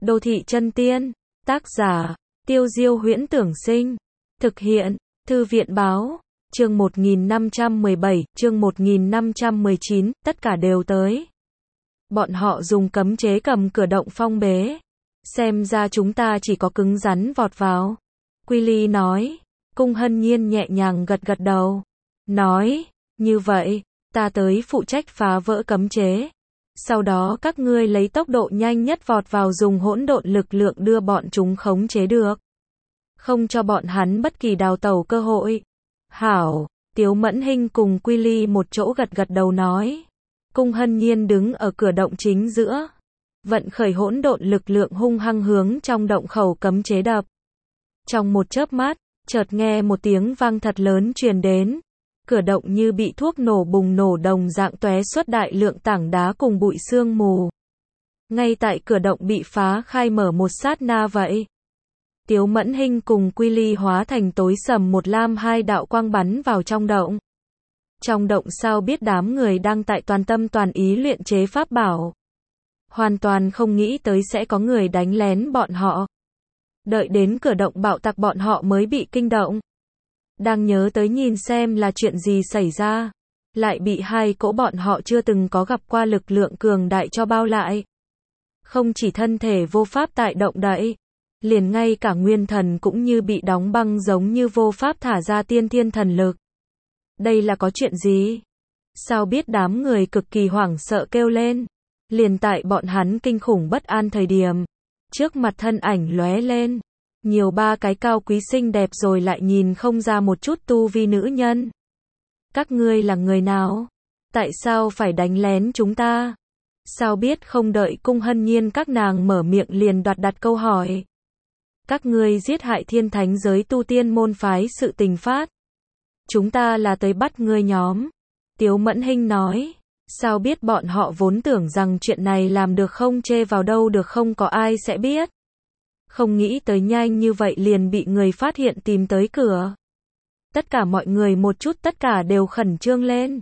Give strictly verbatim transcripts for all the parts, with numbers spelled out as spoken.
Đô thị chân tiên. Tác giả, Tiêu Diêu Huyễn Tưởng Sinh. Thực hiện, Thư viện Báo. Chương một nghìn năm trăm mười bảy, chương một nghìn năm trăm mười chín, tất cả đều tới. Bọn họ dùng cấm chế cầm cửa động phong bế. Xem ra chúng ta chỉ có cứng rắn vọt vào. Quy Ly nói. Cung Hân Nhiên nhẹ nhàng gật gật đầu. Nói, như vậy, ta tới phụ trách phá vỡ cấm chế. Sau đó các ngươi lấy tốc độ nhanh nhất vọt vào dùng hỗn độn lực lượng đưa bọn chúng khống chế được. Không cho bọn hắn bất kỳ đào tẩu cơ hội. Hảo, Tiếu Mẫn Hinh cùng Quy Ly một chỗ gật gật đầu nói. Cung Hân Nhiên đứng ở cửa động chính giữa. Vận khởi hỗn độn lực lượng hung hăng hướng trong động khẩu cấm chế đập. Trong một chớp mắt, chợt nghe một tiếng vang thật lớn truyền đến. Cửa động như bị thuốc nổ bùng nổ đồng dạng tóe xuất đại lượng tảng đá cùng bụi sương mù. Ngay tại cửa động bị phá khai mở một sát na vậy. Tiếu Mẫn Hinh cùng Quy Ly hóa thành tối sầm một lam hai đạo quang bắn vào trong động. Trong động sao biết đám người đang tại toàn tâm toàn ý luyện chế pháp bảo. Hoàn toàn không nghĩ tới sẽ có người đánh lén bọn họ. Đợi đến cửa động bạo tạc bọn họ mới bị kinh động. Đang nhớ tới nhìn xem là chuyện gì xảy ra. Lại bị hai cỗ bọn họ chưa từng có gặp qua lực lượng cường đại cho bao lại. Không chỉ thân thể vô pháp tại động đậy. Liền ngay cả nguyên thần cũng như bị đóng băng giống như vô pháp thả ra tiên thiên thần lực. Đây là có chuyện gì? Sao biết đám người cực kỳ hoảng sợ kêu lên. Liền tại bọn hắn kinh khủng bất an thời điểm. Trước mặt thân ảnh lóe lên. Nhiều ba cái cao quý xinh đẹp rồi lại nhìn không ra một chút tu vi nữ nhân. Các ngươi là người nào? Tại sao phải đánh lén chúng ta? Sao biết không đợi Cung Hân Nhiên các nàng mở miệng liền đoạt đặt câu hỏi. Các ngươi giết hại thiên thánh giới tu tiên môn phái sự tình phát. Chúng ta là tới bắt ngươi nhóm. Tiếu Mẫn Hinh nói. Sao biết bọn họ vốn tưởng rằng chuyện này làm được không chê vào đâu được không có ai sẽ biết. Không nghĩ tới nhanh như vậy liền bị người phát hiện tìm tới cửa. Tất cả mọi người một chút tất cả đều khẩn trương lên.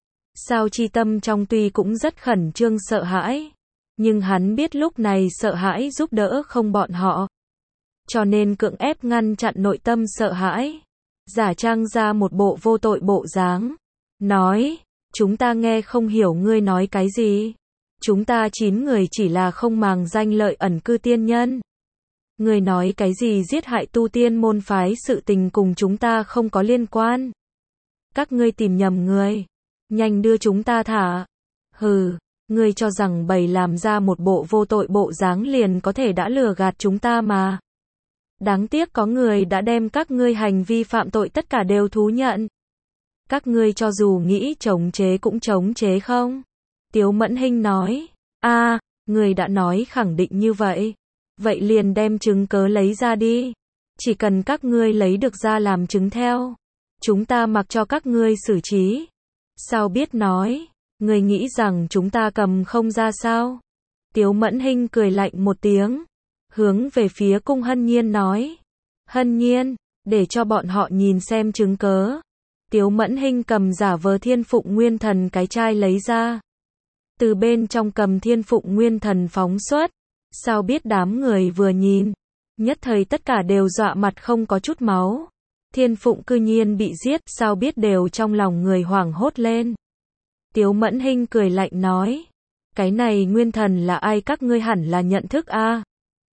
Sao Chi Tâm trong tuy cũng rất khẩn trương sợ hãi. Nhưng hắn biết lúc này sợ hãi giúp đỡ không bọn họ. Cho nên cưỡng ép ngăn chặn nội tâm sợ hãi. Giả trang ra một bộ vô tội bộ dáng. Nói, chúng ta nghe không hiểu ngươi nói cái gì. Chúng ta chín người chỉ là không màng danh lợi ẩn cư tiên nhân. Ngươi nói cái gì giết hại tu tiên môn phái sự tình cùng chúng ta không có liên quan. Các ngươi tìm nhầm người. Nhanh đưa chúng ta thả. Hừ, ngươi cho rằng bầy làm ra một bộ vô tội bộ dáng liền có thể đã lừa gạt chúng ta mà. Đáng tiếc có người đã đem các ngươi hành vi phạm tội tất cả đều thú nhận. Các ngươi cho dù nghĩ chống chế cũng chống chế không? Tiếu Mẫn Hinh nói. A, à, người đã nói khẳng định như vậy. Vậy liền đem chứng cớ lấy ra đi. Chỉ cần các ngươi lấy được ra làm chứng theo. Chúng ta mặc cho các ngươi xử trí. Sao biết nói. Ngươi nghĩ rằng chúng ta cầm không ra sao? Tiếu Mẫn Hinh cười lạnh một tiếng. Hướng về phía Cung Hân Nhiên nói. Hân Nhiên, để cho bọn họ nhìn xem chứng cớ. Tiếu Mẫn Hinh cầm giả vờ Thiên Phụng Nguyên Thần cái chai lấy ra. Từ bên trong cầm Thiên Phụng Nguyên Thần phóng xuất. Sao biết đám người vừa nhìn. Nhất thời tất cả đều dọa mặt không có chút máu. Thiên Phụng cư nhiên bị giết. Sao biết đều trong lòng người hoảng hốt lên. Tiếu Mẫn Hinh cười lạnh nói. Cái này Nguyên Thần là ai các ngươi hẳn là nhận thức a à?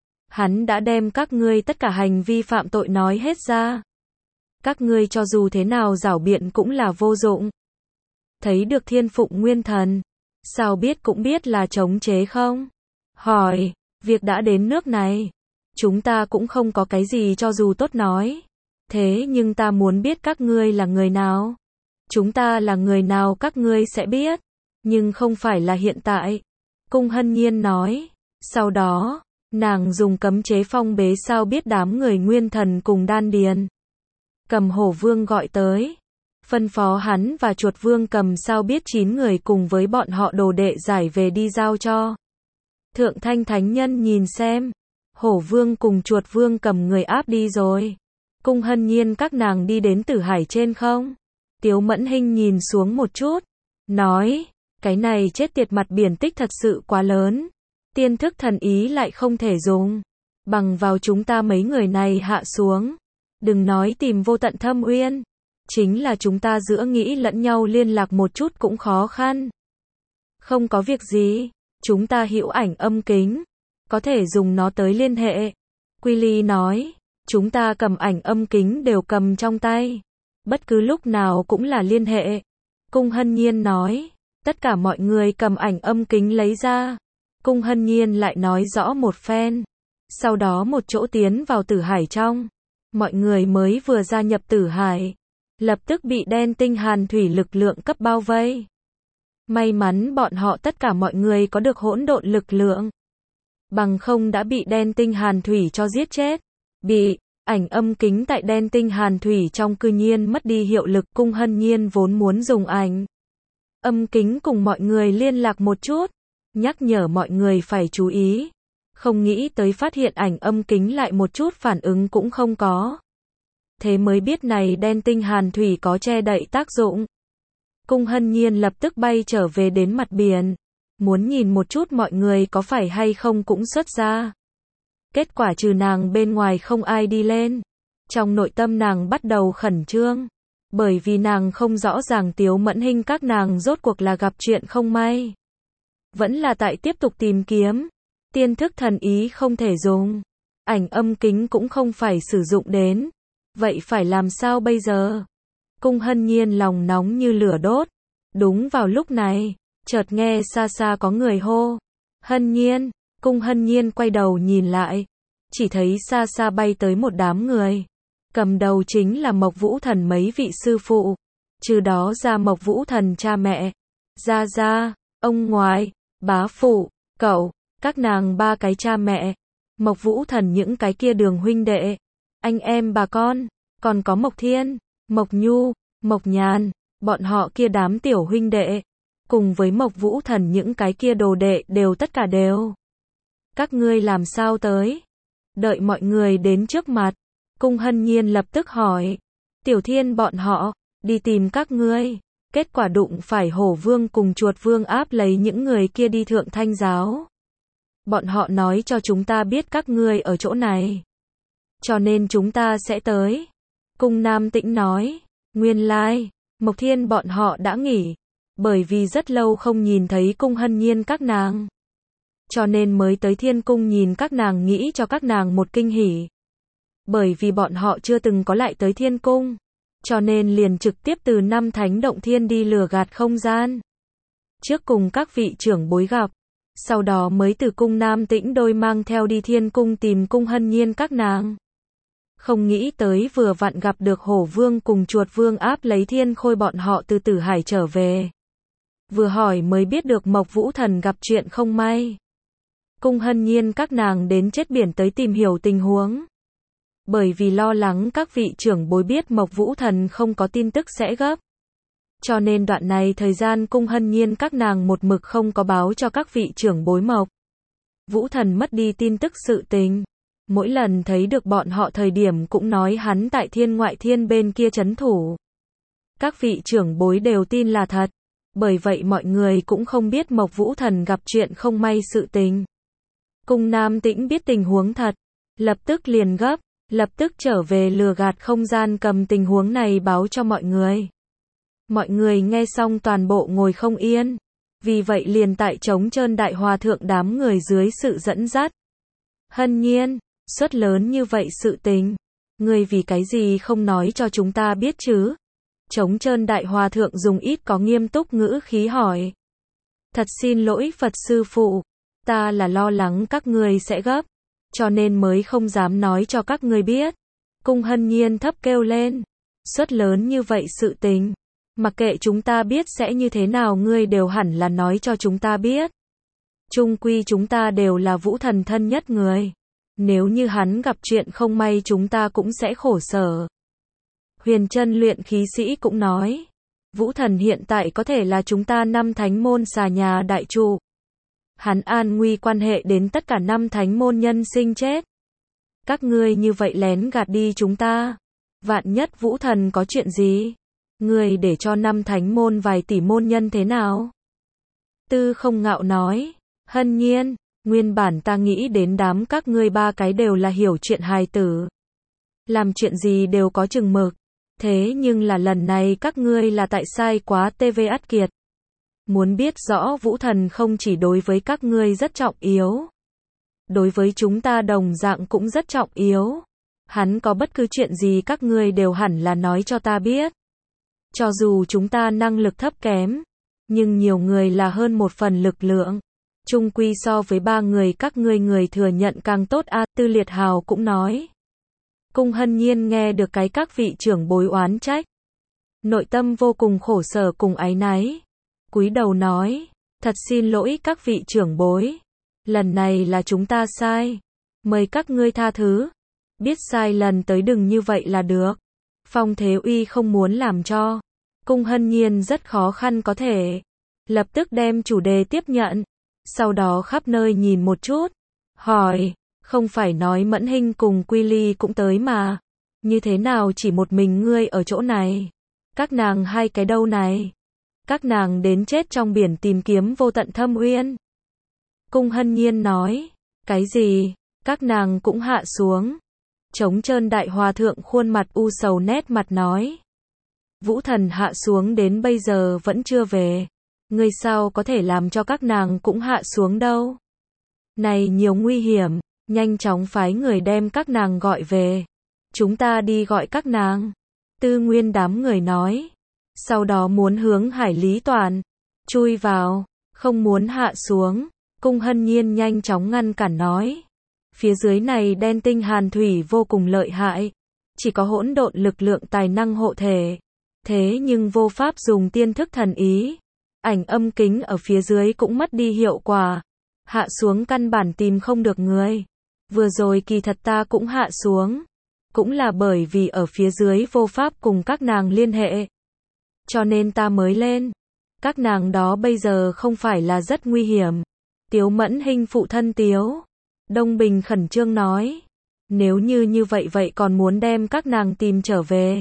Hắn đã đem các ngươi tất cả hành vi phạm tội nói hết ra. Các ngươi cho dù thế nào giảo biện cũng là vô dụng. Thấy được Thiên Phụng Nguyên Thần. Sao biết cũng biết là chống chế không? Hỏi, việc đã đến nước này. Chúng ta cũng không có cái gì cho dù tốt nói. Thế nhưng ta muốn biết các ngươi là người nào. Chúng ta là người nào các ngươi sẽ biết. Nhưng không phải là hiện tại. Cung Hân Nhiên nói. Sau đó, nàng dùng cấm chế phong bế sao biết đám người Nguyên Thần cùng đan điền. Cầm Hổ Vương gọi tới. Phân phó hắn và Chuột Vương cầm sao biết chín người cùng với bọn họ đồ đệ giải về đi giao cho. Thượng Thanh Thánh Nhân nhìn xem. Hổ Vương cùng Chuột Vương cầm người áp đi rồi. Cung Hân Nhiên các nàng đi đến Tử Hải trên không? Tiếu Mẫn Hinh nhìn xuống một chút. Nói, cái này chết tiệt mặt biển tích thật sự quá lớn. tiên thức thần ý lại không thể dùng. Bằng vào chúng ta mấy người này hạ xuống. Đừng nói tìm vô tận thâm uyên. Chính là chúng ta giữa nghĩ lẫn nhau liên lạc một chút cũng khó khăn. Không có việc gì. Chúng ta hữu ảnh âm kính. Có thể dùng nó tới liên hệ. Quy Ly nói. Chúng ta cầm ảnh âm kính đều cầm trong tay. Bất cứ lúc nào cũng là liên hệ. Cung Hân Nhiên nói. Tất cả mọi người cầm ảnh âm kính lấy ra. Cung Hân Nhiên lại nói rõ một phen. Sau đó một chỗ tiến vào tử hải trong. Mọi người mới vừa gia nhập tử hải. Lập tức bị đen tinh hàn thủy lực lượng cấp bao vây. May mắn bọn họ tất cả mọi người có được hỗn độn lực lượng. Bằng không đã bị đen tinh hàn thủy cho giết chết. Bị ảnh âm kính tại đen tinh hàn thủy trong cư nhiên mất đi hiệu lực. Cung Hân Nhiên vốn muốn dùng ảnh âm kính cùng mọi người liên lạc một chút. Nhắc nhở mọi người phải chú ý. Không nghĩ tới phát hiện ảnh âm kính lại một chút phản ứng cũng không có. Thế mới biết này đen tinh hàn thủy có che đậy tác dụng. Cung Hân Nhiên lập tức bay trở về đến mặt biển. Muốn nhìn một chút mọi người có phải hay không cũng xuất ra. Kết quả trừ nàng bên ngoài không ai đi lên. Trong nội tâm nàng bắt đầu khẩn trương. Bởi vì nàng không rõ ràng Tiếu Mẫn Hinh các nàng rốt cuộc là gặp chuyện không may. Vẫn là tại tiếp tục tìm kiếm. Tiên thức thần ý không thể dùng. Ảnh âm kính cũng không phải sử dụng đến. Vậy phải làm sao bây giờ? Cung Hân Nhiên lòng nóng như lửa đốt. Đúng vào lúc này, chợt nghe xa xa có người hô. Hân Nhiên, Cung Hân Nhiên quay đầu nhìn lại. Chỉ thấy xa xa bay tới một đám người. Cầm đầu chính là Mộc Vũ Thần mấy vị sư phụ. Trừ đó ra Mộc Vũ Thần cha mẹ, gia gia, ông ngoại, bá phụ, cậu, các nàng ba cái cha mẹ. Mộc Vũ Thần những cái kia đường huynh đệ, anh em bà con, còn có Mộc Thiên, Mộc Nhu, Mộc Nhàn, bọn họ kia đám tiểu huynh đệ, cùng với Mộc Vũ Thần những cái kia đồ đệ đều tất cả đều. Các ngươi làm sao tới? Đợi mọi người đến trước mặt, Cung Hân Nhiên lập tức hỏi. Tiểu Thiên bọn họ, đi tìm các ngươi. Kết quả đụng phải Hổ Vương cùng Chuột Vương áp lấy những người kia đi Thượng Thanh Giáo. Bọn họ nói cho chúng ta biết các ngươi ở chỗ này. Cho nên chúng ta sẽ tới. Cung Nam Tĩnh nói. Nguyên lai, Mộc Thiên bọn họ đã nghỉ. Bởi vì rất lâu không nhìn thấy Cung Hân Nhiên các nàng. Cho nên mới tới Thiên Cung nhìn các nàng nghĩ cho các nàng một kinh hỉ. Bởi vì bọn họ chưa từng có lại tới Thiên Cung. Cho nên liền trực tiếp từ năm Thánh Động Thiên đi lừa gạt không gian. Trước cùng các vị trưởng bối gặp. Sau đó mới từ Cung Nam Tĩnh đôi mang theo đi Thiên Cung tìm Cung Hân Nhiên các nàng. Không nghĩ tới vừa vặn gặp được Hổ Vương cùng Chuột Vương áp lấy Thiên Khôi bọn họ từ Tử Hải trở về. Vừa hỏi mới biết được Mộc Vũ Thần gặp chuyện không may. Cung Hân Nhiên các nàng đến chết biển tới tìm hiểu tình huống. Bởi vì lo lắng các vị trưởng bối biết Mộc Vũ Thần không có tin tức sẽ gấp. Cho nên đoạn này thời gian Cung Hân Nhiên các nàng một mực không có báo cho các vị trưởng bối Mộc Vũ Thần mất đi tin tức sự tình. Mỗi lần thấy được bọn họ thời điểm cũng nói hắn tại thiên ngoại thiên bên kia trấn thủ. Các vị trưởng bối đều tin là thật. Bởi vậy mọi người cũng không biết Mộc Vũ Thần gặp chuyện không may sự tình. Cung Nam Tĩnh biết tình huống thật. Lập tức liền gấp. Lập tức trở về lừa gạt không gian cầm tình huống này báo cho mọi người. Mọi người nghe xong toàn bộ ngồi không yên. Vì vậy liền tại trống trơn đại hòa thượng đám người dưới sự dẫn dắt. Hân Nhiên, suất lớn như vậy sự tình. Ngươi vì cái gì không nói cho chúng ta biết chứ? Trống trơn đại hòa thượng dùng ít có nghiêm túc ngữ khí hỏi. Thật xin lỗi Phật sư phụ. Ta là lo lắng các ngươi sẽ gấp. Cho nên mới không dám nói cho các ngươi biết. Cung Hân Nhiên thấp kêu lên. Suất lớn như vậy sự tình. Mặc kệ chúng ta biết sẽ như thế nào ngươi đều hẳn là nói cho chúng ta biết. Chung quy chúng ta đều là Vũ Thần thân nhất người. Nếu như hắn gặp chuyện không may chúng ta cũng sẽ khổ sở. Huyền Chân luyện khí sĩ cũng nói. Vũ Thần hiện tại có thể là chúng ta năm thánh môn xà nhà đại trụ. Hắn an nguy quan hệ đến tất cả năm thánh môn nhân sinh chết. Các ngươi như vậy lén gạt đi chúng ta. Vạn nhất Vũ Thần có chuyện gì? Ngươi để cho năm thánh môn vài tỷ môn nhân thế nào? Tư Không Ngạo nói. Hân Nhiên, Nguyên bản ta nghĩ đến đám các ngươi ba cái đều là hiểu chuyện hài tử. Làm chuyện gì đều có chừng mực. Thế nhưng là lần này các ngươi là tại sai quá tê vê ắt kiệt. Muốn biết rõ Vũ Thần không chỉ đối với các ngươi rất trọng yếu. Đối với chúng ta đồng dạng cũng rất trọng yếu. Hắn có bất cứ chuyện gì các ngươi đều hẳn là nói cho ta biết. Cho dù chúng ta năng lực thấp kém, nhưng nhiều người là hơn một phần lực lượng. Chung quy so với ba người các ngươi người thừa nhận càng tốt a. Tư Liệt Hào cũng nói. Cung Hân Nhiên nghe được cái các vị trưởng bối oán trách. Nội tâm vô cùng khổ sở cùng áy náy. Cúi đầu nói, thật xin lỗi các vị trưởng bối. Lần này là chúng ta sai. Mời các ngươi tha thứ. Biết sai lần tới đừng như vậy là được. Phong Thế Uy không muốn làm cho. Cung Hân Nhiên rất khó khăn có thể. Lập tức đem chủ đề tiếp nhận. Sau đó khắp nơi nhìn một chút. Hỏi, không phải nói Mẫn Hinh cùng Quy Ly cũng tới mà. Như thế nào chỉ một mình ngươi ở chỗ này? Các nàng hai cái đâu này? Các nàng đến chết trong biển tìm kiếm vô tận thâm uyên. Cung Hân Nhiên nói, cái gì? Các nàng cũng hạ xuống. Trống Trơn Đại Hòa Thượng khuôn mặt u sầu nét mặt nói. Vũ Thần hạ xuống đến bây giờ vẫn chưa về. Ngươi sao có thể làm cho các nàng cũng hạ xuống đâu? Này nhiều nguy hiểm, nhanh chóng phái người đem các nàng gọi về. Chúng ta đi gọi các nàng. Tư Nguyên đám người nói. Sau đó muốn hướng Hải Lý Toàn. Chui vào, không muốn hạ xuống. Cung Hân Nhiên nhanh chóng ngăn cản nói. Phía dưới này đen tinh hàn thủy vô cùng lợi hại. Chỉ có hỗn độn lực lượng tài năng hộ thể. Thế nhưng vô pháp dùng tiên thức thần ý. Ảnh âm kính ở phía dưới cũng mất đi hiệu quả. Hạ xuống căn bản tìm không được người. Vừa rồi kỳ thật ta cũng hạ xuống. Cũng là bởi vì ở phía dưới vô pháp cùng các nàng liên hệ. Cho nên ta mới lên. Các nàng đó bây giờ không phải là rất nguy hiểm. Tiếu Mẫn Hinh phụ thân Tiếu Đông Bình khẩn trương nói. Nếu như như vậy vậy còn muốn đem các nàng tìm trở về.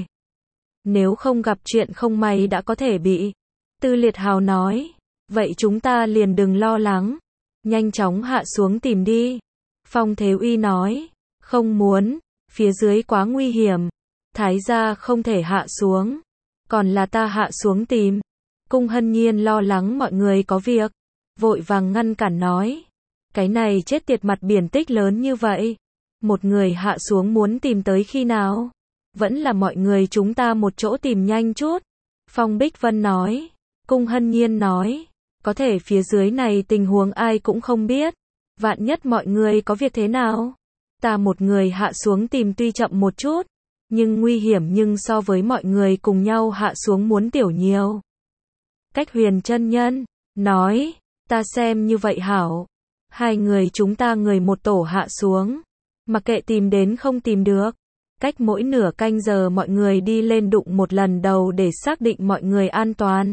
Nếu không gặp chuyện không may đã có thể bị. Tư Liệt Hào nói. Vậy chúng ta liền đừng lo lắng. Nhanh chóng hạ xuống tìm đi. Phong Thế Uy nói. Không muốn. Phía dưới quá nguy hiểm. Thái gia không thể hạ xuống. Còn là ta hạ xuống tìm. Cung Hân Nhiên lo lắng mọi người có việc. Vội vàng ngăn cản nói. Cái này chết tiệt mặt biển tích lớn như vậy. Một người hạ xuống muốn tìm tới khi nào? Vẫn là mọi người chúng ta một chỗ tìm nhanh chút. Phong Bích Vân nói. Cung Hân Nhiên nói. Có thể phía dưới này tình huống ai cũng không biết. Vạn nhất mọi người có việc thế nào? Ta một người hạ xuống tìm tuy chậm một chút. Nhưng nguy hiểm nhưng so với mọi người cùng nhau hạ xuống muốn tiểu nhiều. Cách Huyền chân nhân. Nói. Ta xem như vậy hảo. Hai người chúng ta người một tổ hạ xuống. Mặc kệ tìm đến không tìm được. Cách mỗi nửa canh giờ mọi người đi lên đụng một lần đầu để xác định mọi người an toàn.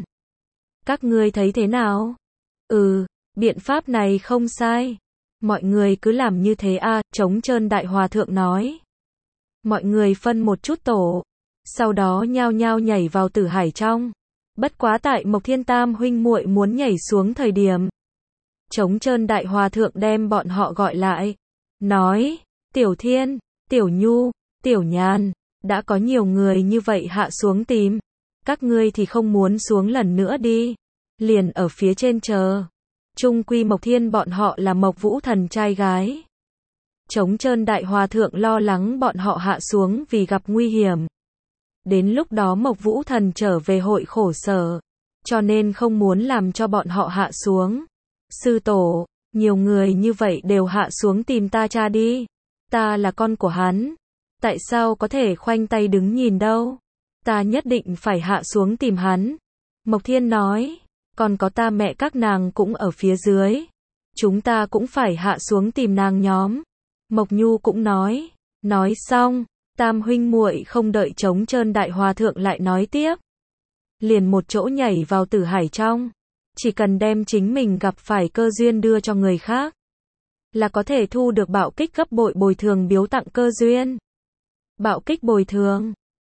Các ngươi thấy thế nào? Ừ, biện pháp này không sai. Mọi người cứ làm như thế a. Trống Trơn Đại Hòa Thượng nói. Mọi người phân một chút tổ. Sau đó nhao nhao nhảy vào tử hải trong. Bất quá tại Mộc Thiên Tam huynh muội muốn nhảy xuống thời điểm. Trống Trơn Đại Hòa Thượng đem bọn họ gọi lại. Nói, Tiểu Thiên, Tiểu Nhu, Tiểu Nhàn, đã có nhiều người như vậy hạ xuống tìm. Các ngươi thì không muốn xuống lần nữa đi. Liền ở phía trên chờ. Trung quy Mộc Thiên bọn họ là Mộc Vũ Thần trai gái. Trống Trơn Đại Hòa Thượng lo lắng bọn họ hạ xuống vì gặp nguy hiểm. Đến lúc đó Mộc Vũ Thần trở về hội khổ sở. Cho nên không muốn làm cho bọn họ hạ xuống. Sư tổ, nhiều người như vậy đều hạ xuống tìm ta cha đi. Ta là con của hắn. Tại sao có thể khoanh tay đứng nhìn đâu? Ta nhất định phải hạ xuống tìm hắn. Mộc Thiên nói. Còn có ta mẹ các nàng cũng ở phía dưới. Chúng ta cũng phải hạ xuống tìm nàng nhóm. Mộc Nhu cũng nói. Nói xong. Tam huynh muội không đợi Trống Trơn Đại Hòa Thượng lại nói tiếp. Liền một chỗ nhảy vào tử hải trong. Chỉ cần đem chính mình gặp phải cơ duyên đưa cho người khác. Là có thể thu được bạo kích gấp bội bồi thường biếu tặng cơ duyên. Bạo kích bồi thường.